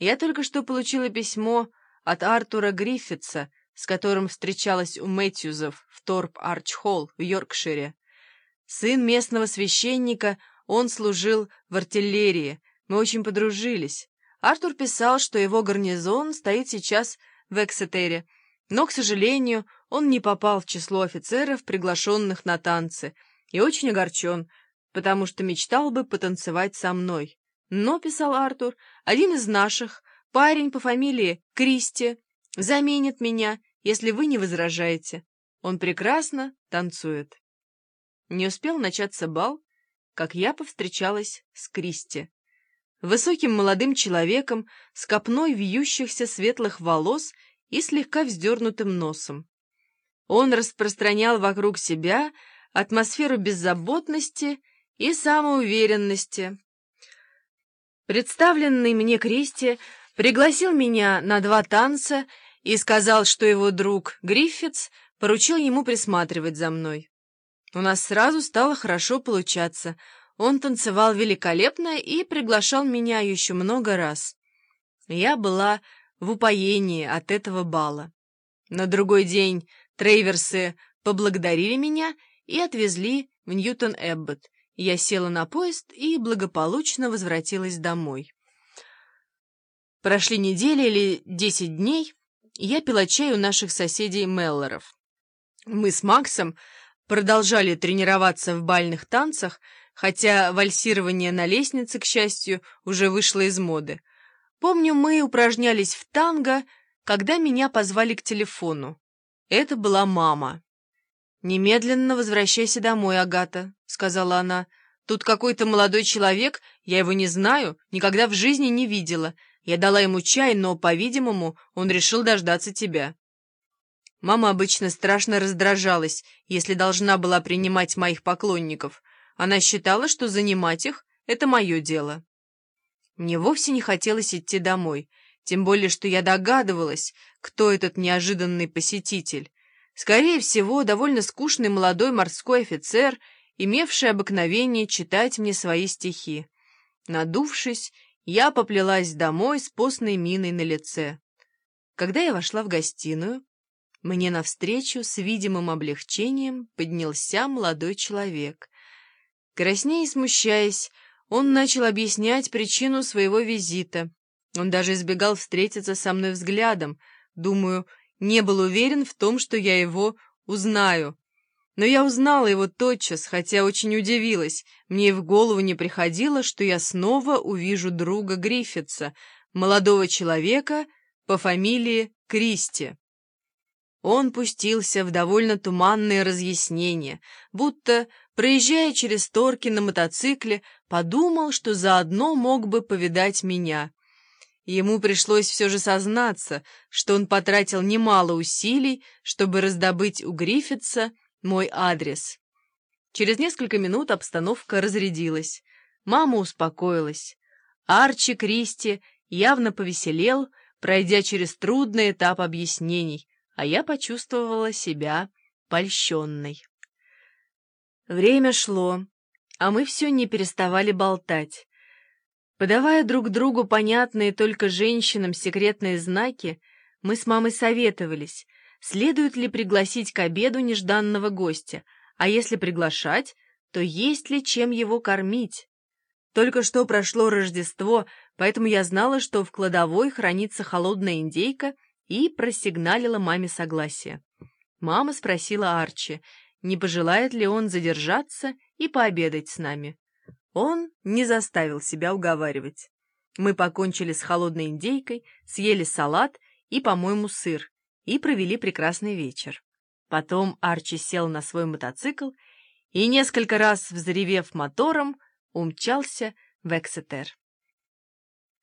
Я только что получила письмо от Артура Гриффитса, с которым встречалась у Мэтьюзов в Торп-Арч-Холл в Йоркшире. Сын местного священника, он служил в артиллерии, мы очень подружились. Артур писал, что его гарнизон стоит сейчас в Эксетере, но, к сожалению, он не попал в число офицеров, приглашенных на танцы, и очень огорчен, потому что мечтал бы потанцевать со мной. Но, писал Артур, один из наших, парень по фамилии Кристи, заменит меня, если вы не возражаете. Он прекрасно танцует. Не успел начаться бал, как я повстречалась с Кристи. Высоким молодым человеком с копной вьющихся светлых волос и слегка вздернутым носом. Он распространял вокруг себя атмосферу беззаботности и самоуверенности. Представленный мне Кристи пригласил меня на 2 танца и сказал, что его друг Гриффитс поручил ему присматривать за мной. У нас сразу стало хорошо получаться. Он танцевал великолепно и приглашал меня еще много раз. Я была в упоении от этого бала. На другой день Трейверсы поблагодарили меня и отвезли в Ньютон-Эбботт. Я села на поезд и благополучно возвратилась домой. Прошли недели или 10 дней, и я пила чай у наших соседей Меллоров. Мы с Максом продолжали тренироваться в бальных танцах, хотя вальсирование на лестнице, к счастью, уже вышло из моды. Помню, мы упражнялись в танго, когда меня позвали к телефону. Это была мама. «Немедленно возвращайся домой, Агата», — сказала она. «Тут какой-то молодой человек, я его не знаю, никогда в жизни не видела. Я дала ему чай, но, по-видимому, он решил дождаться тебя». Мама обычно страшно раздражалась, если должна была принимать моих поклонников. Она считала, что занимать их — это мое дело. Мне вовсе не хотелось идти домой, тем более, что я догадывалась, кто этот неожиданный посетитель. Скорее всего, довольно скучный молодой морской офицер, имевший обыкновение читать мне свои стихи. Надувшись, я поплелась домой с постной миной на лице. Когда я вошла в гостиную, мне навстречу с видимым облегчением поднялся молодой человек. Краснея и смущаясь, он начал объяснять причину своего визита. Он даже избегал встретиться со мной взглядом. Думаю, не был уверен в том, что я его узнаю. Но я узнала его тотчас, хотя очень удивилась. Мне и в голову не приходило, что я снова увижу друга Гриффитса, молодого человека по фамилии Кристи. Он пустился в довольно туманные разъяснения, будто, проезжая через Торки на мотоцикле, подумал, что заодно мог бы повидать меня. Ему пришлось все же сознаться, что он потратил немало усилий, чтобы раздобыть у Гриффитса мой адрес. Через несколько минут обстановка разрядилась. Мама успокоилась. Арчи Кристи явно повеселел, пройдя через трудный этап объяснений, а я почувствовала себя польщенной. Время шло, а мы все не переставали болтать. Подавая друг другу понятные только женщинам секретные знаки, мы с мамой советовались, следует ли пригласить к обеду нежданного гостя, а если приглашать, то есть ли чем его кормить. Только что прошло Рождество, поэтому я знала, что в кладовой хранится холодная индейка, и просигналила маме согласие. Мама спросила Арчи, не пожелает ли он задержаться и пообедать с нами. Он не заставил себя уговаривать. Мы покончили с холодной индейкой, съели салат и, по-моему, сыр, и провели прекрасный вечер. Потом Арчи сел на свой мотоцикл и, несколько раз взревев мотором, умчался в Эксетер.